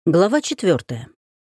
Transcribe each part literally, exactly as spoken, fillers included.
Глава четвертая.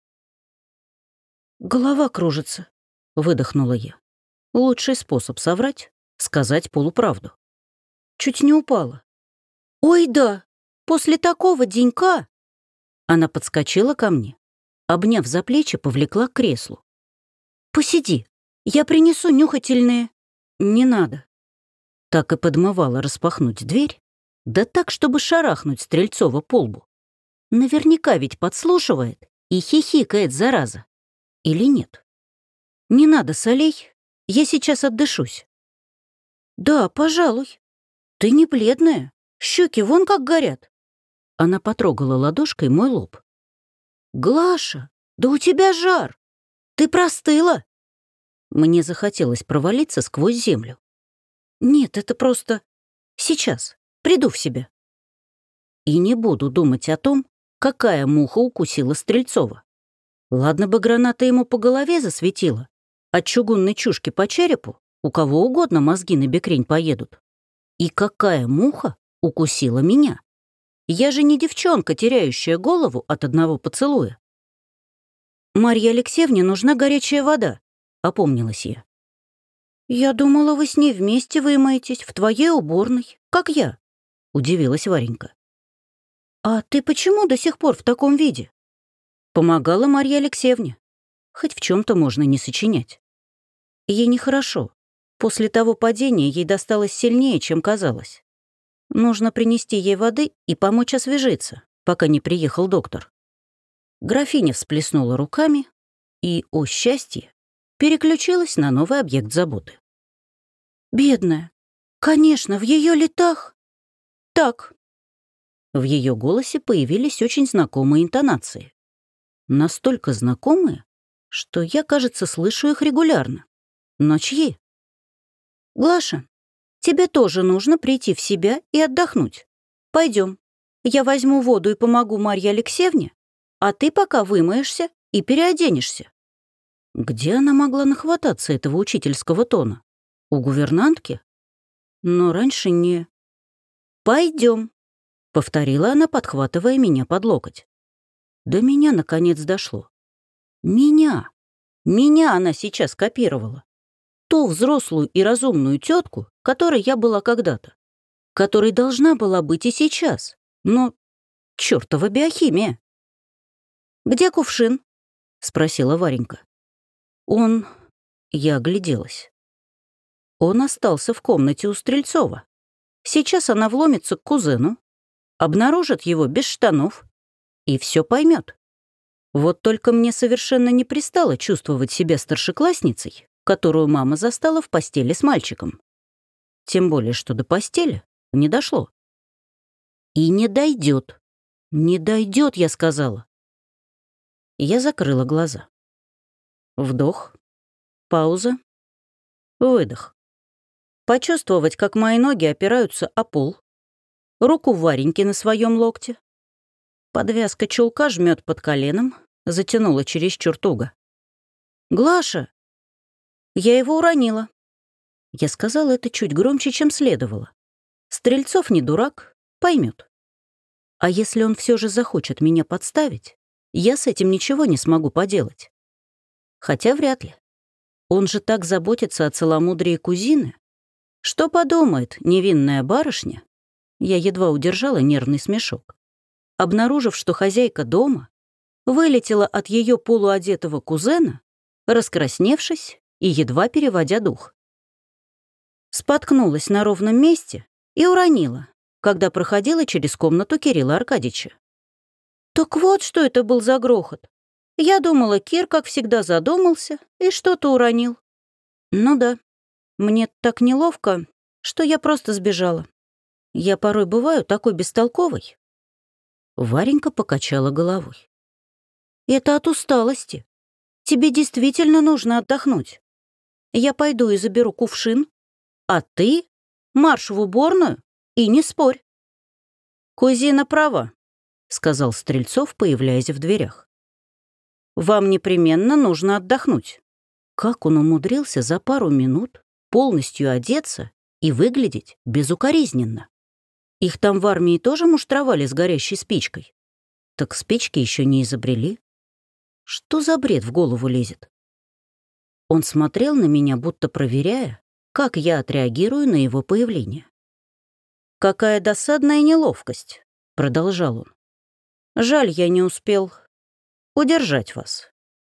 «Голова кружится», — выдохнула я. Лучший способ соврать — сказать полуправду. Чуть не упала. «Ой, да, после такого денька...» Она подскочила ко мне, обняв за плечи, повлекла к креслу. «Посиди, я принесу нюхательные...» «Не надо». Так и подмывала распахнуть дверь, да так, чтобы шарахнуть Стрельцова по лбу. Наверняка ведь подслушивает и хихикает, зараза. Или нет? Не надо солей, я сейчас отдышусь. Да, пожалуй. Ты не бледная, щеки вон как горят. Она потрогала ладошкой мой лоб. Глаша, да у тебя жар. Ты простыла? Мне захотелось провалиться сквозь землю. Нет, это просто... Сейчас, приду в себя. И не буду думать о том, какая муха укусила Стрельцова. Ладно бы граната ему по голове засветила, от чугунной чушки по черепу у кого угодно мозги на бекрень поедут. И какая муха укусила меня? Я же не девчонка, теряющая голову от одного поцелуя. «Марье Алексеевне нужна горячая вода», — опомнилась я. «Я думала, вы с ней вместе вымоетесь в твоей уборной, как я», — удивилась Варенька. «А ты почему до сих пор в таком виде?» Помогала Марье Алексеевне. Хоть в чем-то можно не сочинять. Ей нехорошо. После того падения ей досталось сильнее, чем казалось. Нужно принести ей воды и помочь освежиться, пока не приехал доктор. Графиня всплеснула руками и, о счастье, переключилась на новый объект заботы. «Бедная. Конечно, в ее летах...» «Так». В ее голосе появились очень знакомые интонации. Настолько знакомые, что я, кажется, слышу их регулярно. Но чьи? «Глаша, тебе тоже нужно прийти в себя и отдохнуть. Пойдем. Я возьму воду и помогу Марье Алексеевне, а ты пока вымоешься и переоденешься». Где она могла нахвататься этого учительского тона? У гувернантки? Но раньше не... «Пойдем», — повторила она, подхватывая меня под локоть. До меня наконец дошло. Меня. Меня она сейчас копировала. Ту взрослую и разумную тетку, которой я была когда-то. Которой должна была быть и сейчас. Но чертова биохимия. «Где кувшин?» — спросила Варенька. Он... Я огляделась. Он остался в комнате у Стрельцова. Сейчас она вломится к кузену, обнаружит его без штанов и все поймет. Вот только мне совершенно не пристало чувствовать себя старшеклассницей, которую мама застала в постели с мальчиком. Тем более, что до постели не дошло. И не дойдет. Не дойдет, я сказала. Я закрыла глаза. Вдох, пауза, выдох. Почувствовать, как мои ноги опираются о пол, руку Вареньки на своем локте. Подвязка чулка жмет под коленом, затянула чересчур туго. «Глаша!» Я его уронила. Я сказала это чуть громче, чем следовало. Стрельцов не дурак, поймет. А если он все же захочет меня подставить, я с этим ничего не смогу поделать. Хотя вряд ли. Он же так заботится о целомудрии кузины. Что подумает невинная барышня? Я едва удержала нервный смешок. Обнаружив, что хозяйка дома вылетела от ее полуодетого кузена, раскрасневшись и едва переводя дух. Споткнулась на ровном месте и уронила, когда проходила через комнату Кирилла Аркадьевича. Так вот, что это был за грохот. Я думала, Кир, как всегда, задумался и что-то уронил. Ну да, мне так неловко, что я просто сбежала. Я порой бываю такой бестолковой. Варенька покачала головой. «Это от усталости. Тебе действительно нужно отдохнуть. Я пойду и заберу кувшин, а ты марш в уборную и не спорь». «Кузина права», — сказал Стрельцов, появляясь в дверях. «Вам непременно нужно отдохнуть». Как он умудрился за пару минут полностью одеться и выглядеть безукоризненно? Их там в армии тоже муштровали с горящей спичкой? Так спички еще не изобрели. Что за бред в голову лезет? Он смотрел на меня, будто проверяя, как я отреагирую на его появление. «Какая досадная неловкость», — продолжал он. «Жаль, я не успел удержать вас».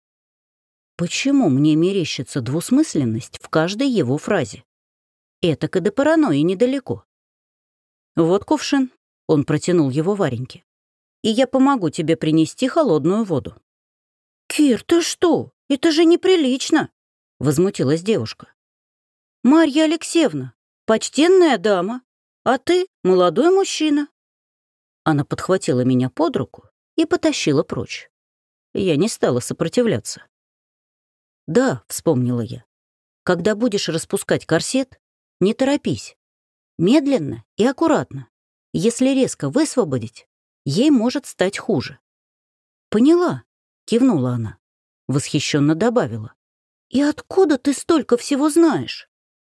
Почему мне мерещится двусмысленность в каждой его фразе? Этак и до паранойи недалеко. «Вот кувшин», — он протянул его Вареньке, «и я помогу тебе принести холодную воду». «Кир, ты что? Это же неприлично!» — возмутилась девушка. «Марья Алексеевна, почтенная дама, а ты молодой мужчина». Она подхватила меня под руку и потащила прочь. Я не стала сопротивляться. «Да», — вспомнила я, — «когда будешь распускать корсет, не торопись. Медленно и аккуратно. Если резко высвободить, ей может стать хуже». «Поняла», — кивнула она. Восхищенно добавила. «И откуда ты столько всего знаешь?»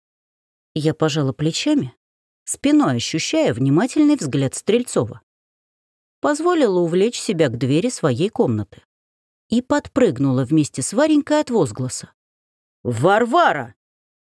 Я пожала плечами, спиной ощущая внимательный взгляд Стрельцова. Позволила увлечь себя к двери своей комнаты и подпрыгнула вместе с Варенькой от возгласа. «Варвара!»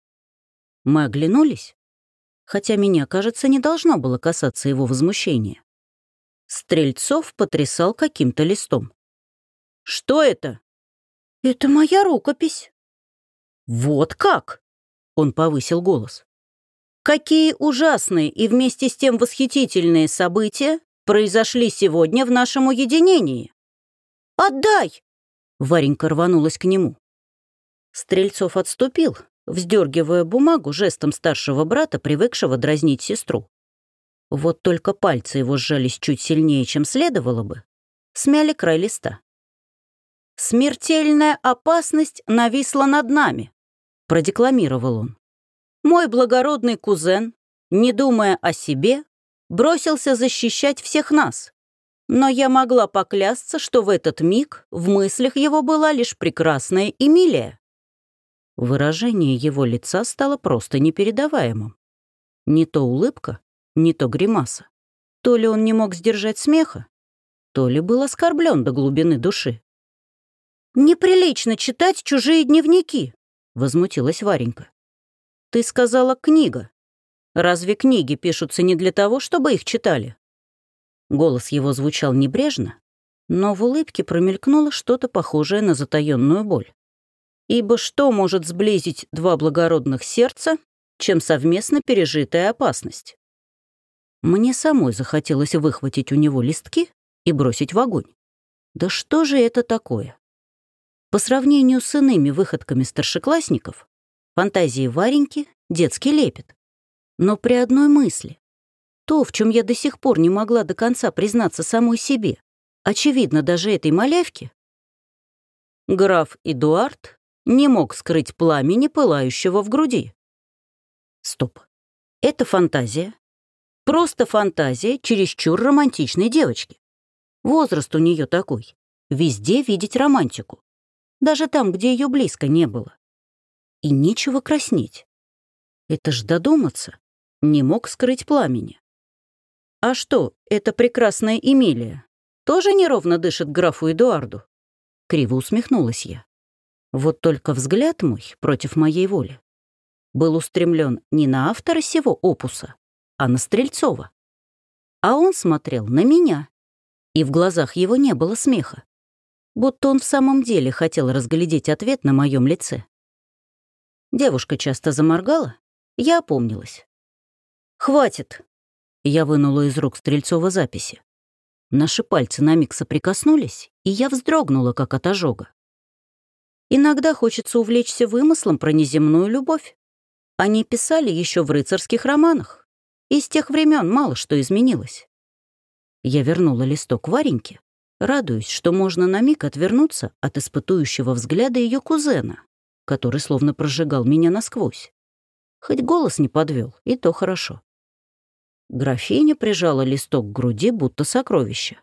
Мы оглянулись, хотя меня, кажется, не должно было касаться его возмущения. Стрельцов потрясал каким-то листом. «Что это?» «Это моя рукопись». «Вот как?» — он повысил голос. «Какие ужасные и вместе с тем восхитительные события произошли сегодня в нашем уединении!» «Отдай!» — Варенька рванулась к нему. Стрельцов отступил, вздергивая бумагу жестом старшего брата, привыкшего дразнить сестру. Вот только пальцы его сжались чуть сильнее, чем следовало бы, смяли край листа. «Смертельная опасность нависла над нами», — продекламировал он. «Мой благородный кузен, не думая о себе, бросился защищать всех нас. Но я могла поклясться, что в этот миг в мыслях его была лишь прекрасная Эмилия». Выражение его лица стало просто непередаваемым. Не то улыбка, не то гримаса. То ли он не мог сдержать смеха, то ли был оскорблен до глубины души. «Неприлично читать чужие дневники», — возмутилась Варенька. «Ты сказала книга. Разве книги пишутся не для того, чтобы их читали?» Голос его звучал небрежно, но в улыбке промелькнуло что-то похожее на затаённую боль. Ибо что может сблизить два благородных сердца, чем совместно пережитая опасность? Мне самой захотелось выхватить у него листки и бросить в огонь. Да что же это такое? По сравнению с иными выходками старшеклассников, фантазии Вареньки — детский лепет. Но при одной мысли, то, в чем я до сих пор не могла до конца признаться самой себе, очевидно, даже этой малявке, граф Эдуард не мог скрыть пламени, пылающего в груди. Стоп. Это фантазия. Просто фантазия чересчур романтичной девочки. Возраст у нее такой. Везде видеть романтику. Даже там, где ее близко не было. И нечего краснеть. Это ж додуматься. Не мог скрыть пламени. А что, эта прекрасная Эмилия тоже неровно дышит графу Эдуарду? Криво усмехнулась я. Вот только взгляд мой против моей воли был устремлен не на автора сего опуса, а на Стрельцова. А он смотрел на меня, и в глазах его не было смеха, будто он в самом деле хотел разглядеть ответ на моем лице. Девушка часто заморгала, я опомнилась. «Хватит!» — я вынула из рук Стрельцова записи. Наши пальцы на миг соприкоснулись, и я вздрогнула, как от ожога. Иногда хочется увлечься вымыслом про неземную любовь. Они писали еще в рыцарских романах, и с тех времен мало что изменилось. Я вернула листок Вареньке, радуясь, что можно на миг отвернуться от испытующего взгляда ее кузена, который словно прожигал меня насквозь. Хоть голос не подвел, и то хорошо. Графиня прижала листок к груди, будто сокровище.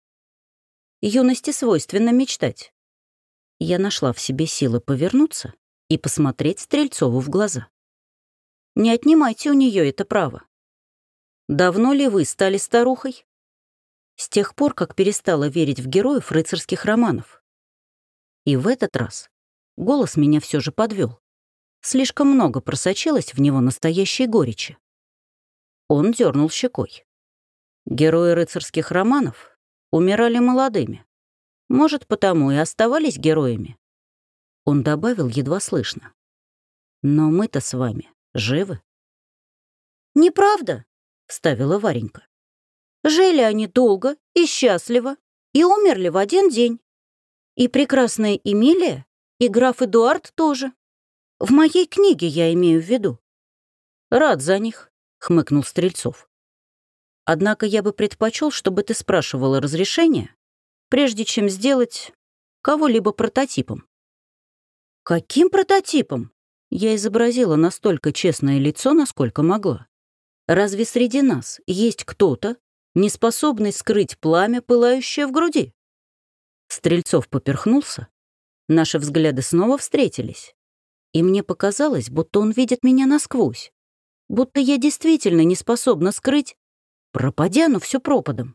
Юности свойственно мечтать. Я нашла в себе силы повернуться и посмотреть Стрельцову в глаза. Не отнимайте у нее это право. Давно ли вы стали старухой? с тех пор, как перестала верить в героев рыцарских романов. И в этот раз голос меня все же подвел. Слишком много просочилось в него настоящей горечи. Он дернул щекой. Герои рыцарских романов умирали молодыми. Может, потому и оставались героями. Он добавил едва слышно. Но мы-то с вами живы. «Неправда», — вставила Варенька. «Жили они долго и счастливо, и умерли в один день. И прекрасная Эмилия, и граф Эдуард тоже. В моей книге я имею в виду». «Рад за них», — хмыкнул Стрельцов. «Однако я бы предпочел, чтобы ты спрашивала разрешения, прежде чем сделать кого-либо прототипом». «Каким прототипом?» Я изобразила настолько честное лицо, насколько могла. «Разве среди нас есть кто-то, не способный скрыть пламя, пылающее в груди?» Стрельцов поперхнулся. Наши взгляды снова встретились. И мне показалось, будто он видит меня насквозь. Будто я действительно не способна скрыть, пропадя, но все пропадом.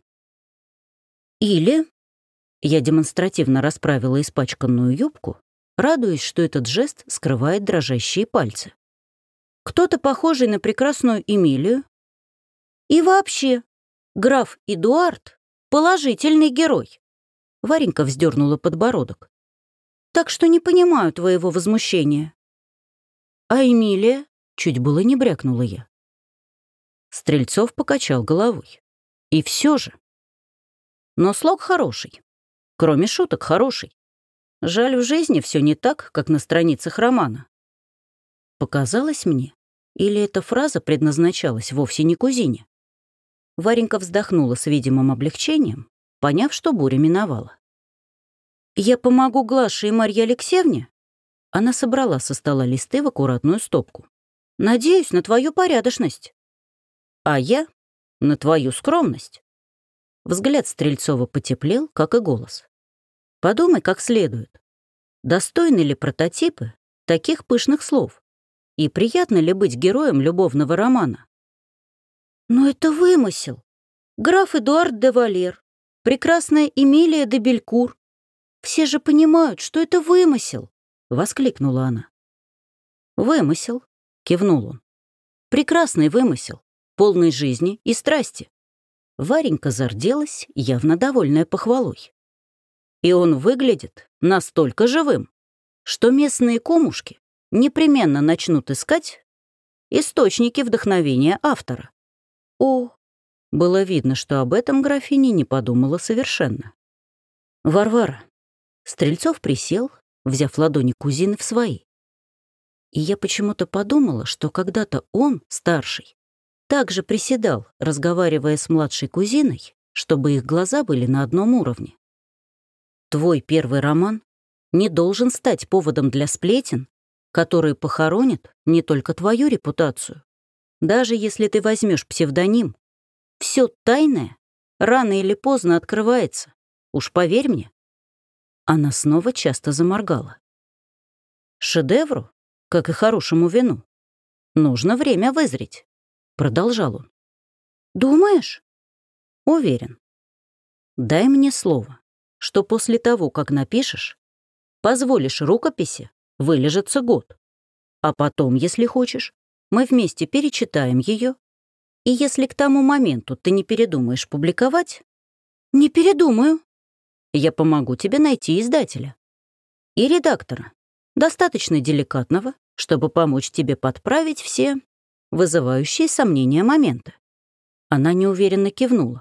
Или... Я демонстративно расправила испачканную юбку, радуясь, что этот жест скрывает дрожащие пальцы. Кто-то, похожий на прекрасную Эмилию. И вообще, граф Эдуард — положительный герой. Варенька вздернула подбородок. Так что не понимаю твоего возмущения. А Эмилия? Чуть было не брякнула я. Стрельцов покачал головой. И все же. Но слог хороший. Кроме шуток, хороший. Жаль, в жизни все не так, как на страницах романа. Показалось мне, или эта фраза предназначалась вовсе не кузине? Варенька вздохнула с видимым облегчением, поняв, что буря миновала. «Я помогу Глаше и Марье Алексеевне?» Она собрала со стола листы в аккуратную стопку. «Надеюсь на твою порядочность». «А я — на твою скромность». Взгляд Стрельцова потеплел, как и голос. «Подумай как следует. Достойны ли прототипы таких пышных слов? И приятно ли быть героем любовного романа?» «Но это вымысел. Граф Эдуард де Валер, прекрасная Эмилия де Белькур. Все же понимают, что это вымысел», — воскликнула она. «Вымысел», — кивнул он. «Прекрасный вымысел, полный жизни и страсти». Варенька зарделась, явно довольная похвалой. И он выглядит настолько живым, что местные кумушки непременно начнут искать источники вдохновения автора. О, было видно, что об этом графиня не подумала совершенно. «Варвара». Стрельцов присел, взяв ладони кузины в свои. И я почему-то подумала, что когда-то он, старший, также приседал, разговаривая с младшей кузиной, чтобы их глаза были на одном уровне. Твой первый роман не должен стать поводом для сплетен, которые похоронят не только твою репутацию. Даже если ты возьмешь псевдоним, все тайное рано или поздно открывается. Уж поверь мне. Она снова часто заморгала. Шедевру, как и хорошему вину, нужно время вызреть, продолжал он. Думаешь? Уверен. Дай мне слово, что после того, как напишешь, позволишь рукописи вылежаться год. А потом, если хочешь, мы вместе перечитаем ее. И если к тому моменту ты не передумаешь публиковать... Не передумаю. Я помогу тебе найти издателя. И редактора, достаточно деликатного, чтобы помочь тебе подправить все вызывающие сомнения моменты. Она неуверенно кивнула.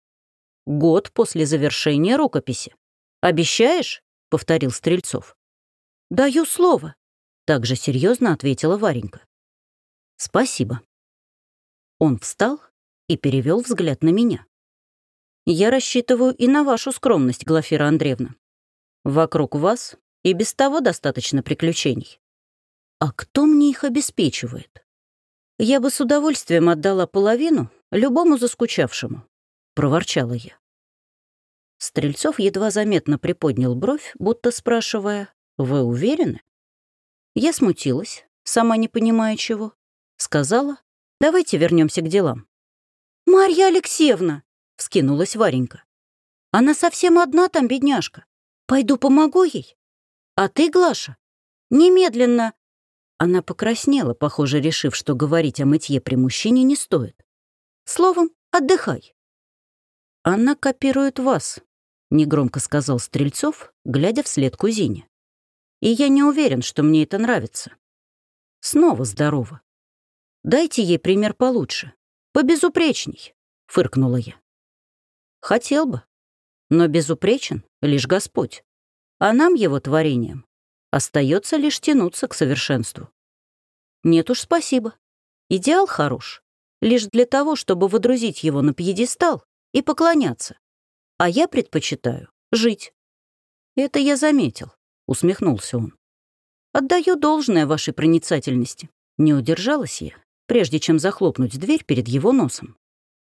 Год после завершения рукописи. «Обещаешь?» — повторил Стрельцов. «Даю слово», — также серьезно ответила Варенька. «Спасибо». Он встал и перевел взгляд на меня. «Я рассчитываю и на вашу скромность, Глафира Андреевна. Вокруг вас и без того достаточно приключений. А кто мне их обеспечивает? Я бы с удовольствием отдала половину любому заскучавшему», — проворчала я. Стрельцов едва заметно приподнял бровь, будто спрашивая, «Вы уверены?» Я смутилась, сама не понимая чего. Сказала, «Давайте вернемся к делам». «Марья Алексеевна!» — вскинулась Варенька. «Она совсем одна там, бедняжка. Пойду помогу ей. А ты, Глаша, немедленно...» Она покраснела, похоже, решив, что говорить о мытье при мужчине не стоит. «Словом, отдыхай». «Она копирует вас», — негромко сказал Стрельцов, глядя вслед кузине. «И я не уверен, что мне это нравится. Снова здорово. Дайте ей пример получше, побезупречней», — фыркнула я. «Хотел бы, но безупречен лишь Господь, а нам, его творением, остается лишь тянуться к совершенству. Нет уж, спасибо. Идеал хорош, лишь для того, чтобы водрузить его на пьедестал и поклоняться. А я предпочитаю жить». «Это я заметил», — усмехнулся он. «Отдаю должное вашей проницательности». Не удержалась я, прежде чем захлопнуть дверь перед его носом.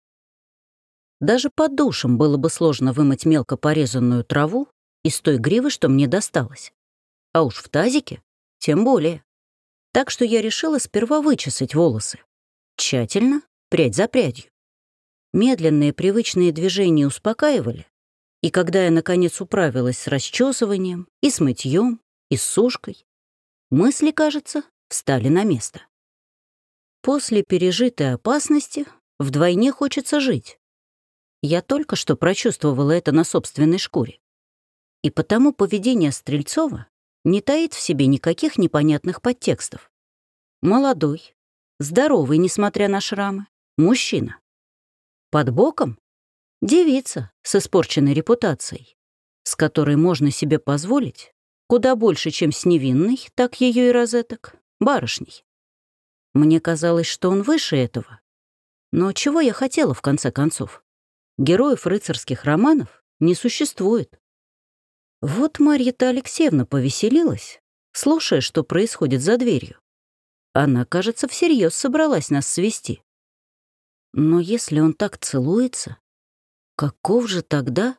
Даже под душем было бы сложно вымыть мелко порезанную траву из той гривы, что мне досталось. А уж в тазике тем более. Так что я решила сперва вычесать волосы. Тщательно, прядь за прядью. Медленные привычные движения успокаивали, и когда я, наконец, управилась с расчесыванием, и с мытьем, и с сушкой, мысли, кажется, встали на место. После пережитой опасности вдвойне хочется жить. Я только что прочувствовала это на собственной шкуре. И потому поведение Стрельцова не таит в себе никаких непонятных подтекстов. Молодой, здоровый, несмотря на шрамы, мужчина. Под боком — девица с испорченной репутацией, с которой можно себе позволить куда больше, чем с невинной, так ее и розеток, барышней. Мне казалось, что он выше этого. Но чего я хотела, в конце концов? Героев рыцарских романов не существует. Вот Марья-то Алексеевна повеселилась, слушая, что происходит за дверью. Она, кажется, всерьез собралась нас свести. Но если он так целуется, каков же тогда?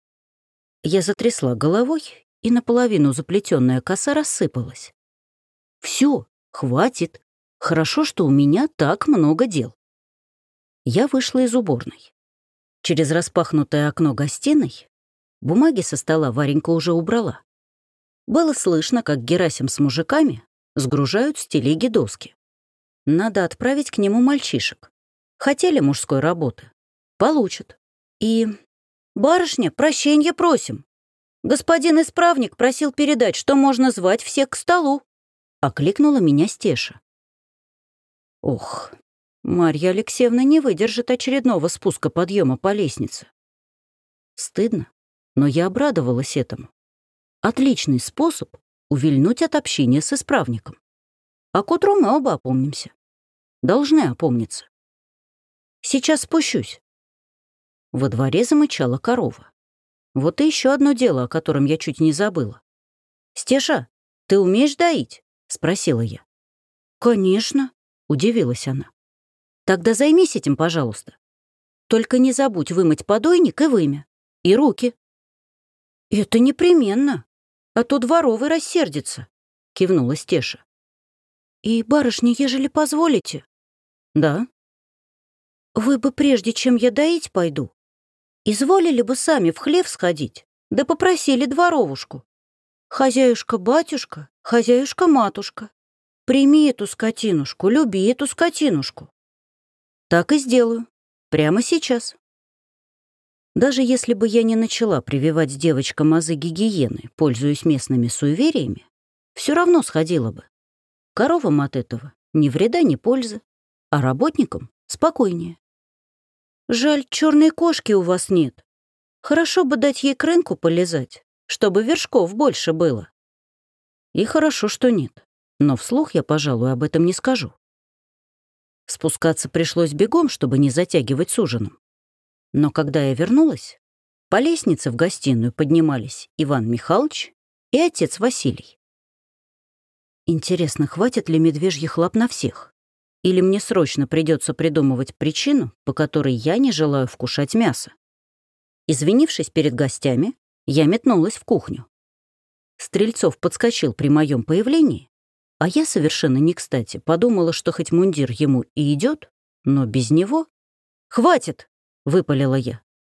Я затрясла головой, и наполовину заплетенная коса рассыпалась. Все, хватит. Хорошо, что у меня так много дел. Я вышла из уборной. Через распахнутое окно гостиной бумаги со стола Варенька уже убрала. Было слышно, как Герасим с мужиками сгружают с телеги доски. Надо отправить к нему мальчишек. Хотели мужской работы? Получат. И... «Барышня, прощенья просим. Господин исправник просил передать, что можно звать всех к столу», — окликнула меня Стеша. Ох, Марья Алексеевна не выдержит очередного спуска подъема по лестнице. Стыдно, но я обрадовалась этому. Отличный способ увильнуть от общения с исправником. А к утру мы оба опомнимся. Должны опомниться. Сейчас спущусь. Во дворе замычала корова. Вот и еще одно дело, о котором я чуть не забыла. «Стеша, ты умеешь доить?» — спросила я. «Конечно», — удивилась она. «Тогда займись этим, пожалуйста. Только не забудь вымыть подойник и вымя. И руки». «Это непременно, а то дворовый рассердится», — кивнула Стеша. «И, барышня, ежели позволите?» «Да». «Вы бы, прежде чем я доить пойду, изволили бы сами в хлев сходить, да попросили дворовушку. Хозяюшка-батюшка, хозяюшка-матушка, прими эту скотинушку, люби эту скотинушку». «Так и сделаю. Прямо сейчас». Даже если бы я не начала прививать девочкам азы гигиены, пользуясь местными суевериями, все равно сходила бы. Коровам от этого ни вреда, ни пользы, а работникам спокойнее. «Жаль, черной кошки у вас нет. Хорошо бы дать ей к рынку полезать, чтобы вершков больше было». И хорошо, что нет, но вслух я, пожалуй, об этом не скажу. Спускаться пришлось бегом, чтобы не затягивать с ужином. Но когда я вернулась, по лестнице в гостиную поднимались Иван Михайлович и отец Василий. Интересно, хватит ли медвежьих лап на всех? Или мне срочно придется придумывать причину, по которой я не желаю вкушать мясо? Извинившись перед гостями, я метнулась в кухню. Стрельцов подскочил при моем появлении, а я совершенно не кстати подумала, что хоть мундир ему и идет, но без него... «Хватит!» — выпалила я.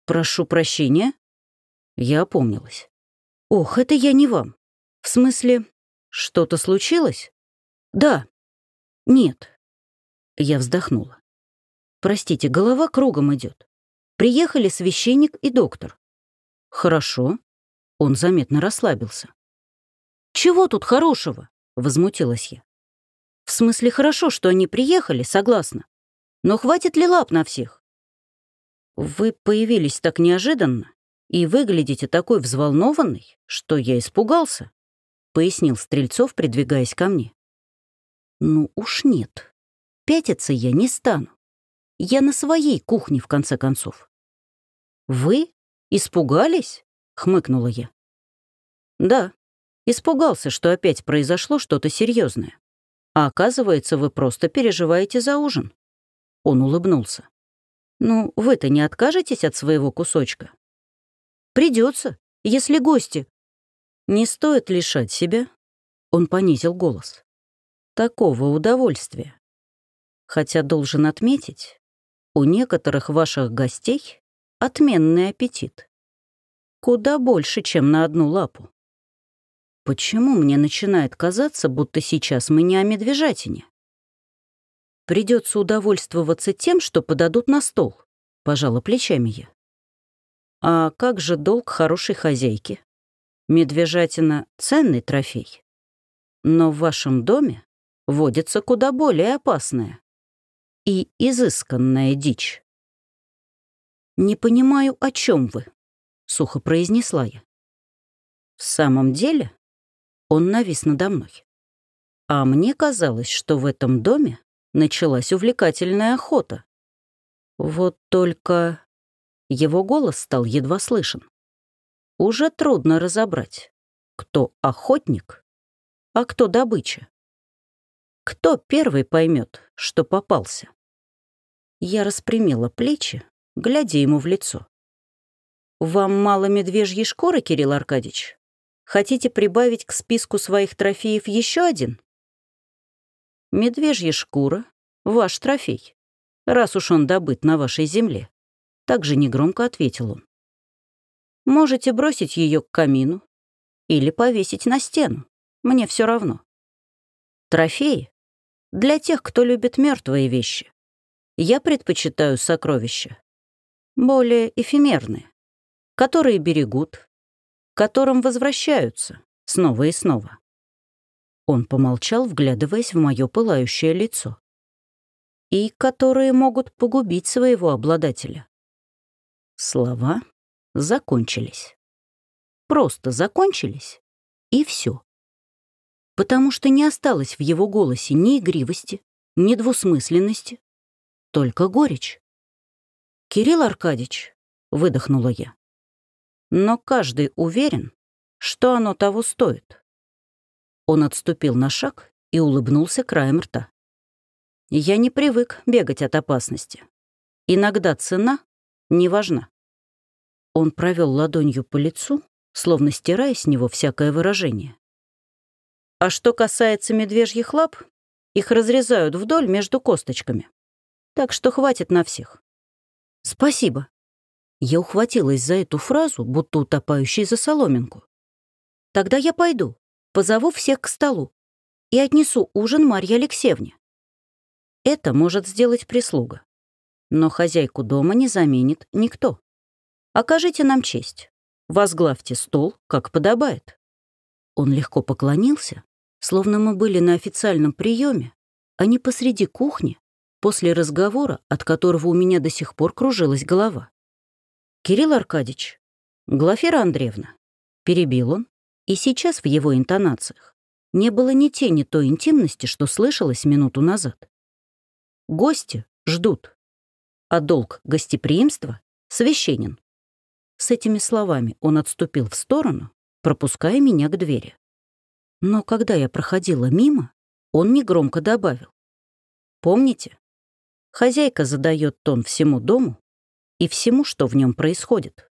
«Прошу прощения». Я опомнилась. «Ох, это я не вам. В смысле, что-то случилось?» «Да». «Нет». Я вздохнула. «Простите, голова кругом идет. Приехали священник и доктор». «Хорошо». Он заметно расслабился. «Чего тут хорошего?» — возмутилась я. «В смысле, хорошо, что они приехали, согласна. Но хватит ли лап на всех?» «Вы появились так неожиданно и выглядите такой взволнованной, что я испугался», — пояснил Стрельцов, придвигаясь ко мне. «Ну уж нет. Пятиться я не стану. Я на своей кухне, в конце концов». «Вы испугались?» — хмыкнула я. «Да, испугался, что опять произошло что-то серьезное. А оказывается, вы просто переживаете за ужин». Он улыбнулся. «Ну, вы-то не откажетесь от своего кусочка?» «Придется, если гости». «Не стоит лишать себя», — он понизил голос, «такого удовольствия. Хотя должен отметить, у некоторых ваших гостей отменный аппетит. Куда больше, чем на одну лапу. Почему мне начинает казаться, будто сейчас мы не о медвежатине?» «Придется удовольствоваться тем, что подадут на стол», — пожала плечами я. «А как же долг хорошей хозяйки? Медвежатина — ценный трофей. Но в вашем доме водится куда более опасная и изысканная дичь». «Не понимаю, о чем вы», — сухо произнесла я. «В самом деле?» Он навис надо мной. «А мне казалось, что в этом доме началась увлекательная охота. Вот только...» Его голос стал едва слышен. «Уже трудно разобрать, кто охотник, а кто добыча. Кто первый поймет, что попался?» Я распрямила плечи, глядя ему в лицо. «Вам мало медвежьей шкуры, Кирилл Аркадьевич? Хотите прибавить к списку своих трофеев еще один?» «Медвежья шкура — ваш трофей, раз уж он добыт на вашей земле», — также негромко ответил он. «Можете бросить ее к камину или повесить на стену, мне все равно. Трофеи — для тех, кто любит мертвые вещи. Я предпочитаю сокровища, более эфемерные, которые берегут, к которым возвращаются снова и снова». Он помолчал, вглядываясь в мое пылающее лицо. «И которые могут погубить своего обладателя». Слова закончились. Просто закончились, и все. Потому что не осталось в его голосе ни игривости, ни двусмысленности, только горечь. «Кирилл Аркадьевич», — выдохнула я, — «но каждый уверен, что оно того стоит». Он отступил на шаг и улыбнулся краем рта. «Я не привык бегать от опасности. Иногда цена не важна». Он провел ладонью по лицу, словно стирая с него всякое выражение. «А что касается медвежьих лап, их разрезают вдоль между косточками. Так что хватит на всех». «Спасибо». Я ухватилась за эту фразу, будто утопающий за соломинку. «Тогда я пойду, позову всех к столу и отнесу ужин Марье Алексеевне. Это может сделать прислуга. Но хозяйку дома не заменит никто. Окажите нам честь. Возглавьте стол, как подобает». Он легко поклонился, словно мы были на официальном приеме, а не посреди кухни, после разговора, от которого у меня до сих пор кружилась голова. «Кирилл Аркадьевич, Глафира Андреевна», — перебил он, и сейчас в его интонациях не было ни тени той интимности, что слышалось минуту назад. «Гости ждут, а долг гостеприимства священен». С этими словами он отступил в сторону, пропуская меня к двери. Но когда я проходила мимо, он негромко добавил: «Помните, хозяйка задает тон всему дому и всему, что в нем происходит».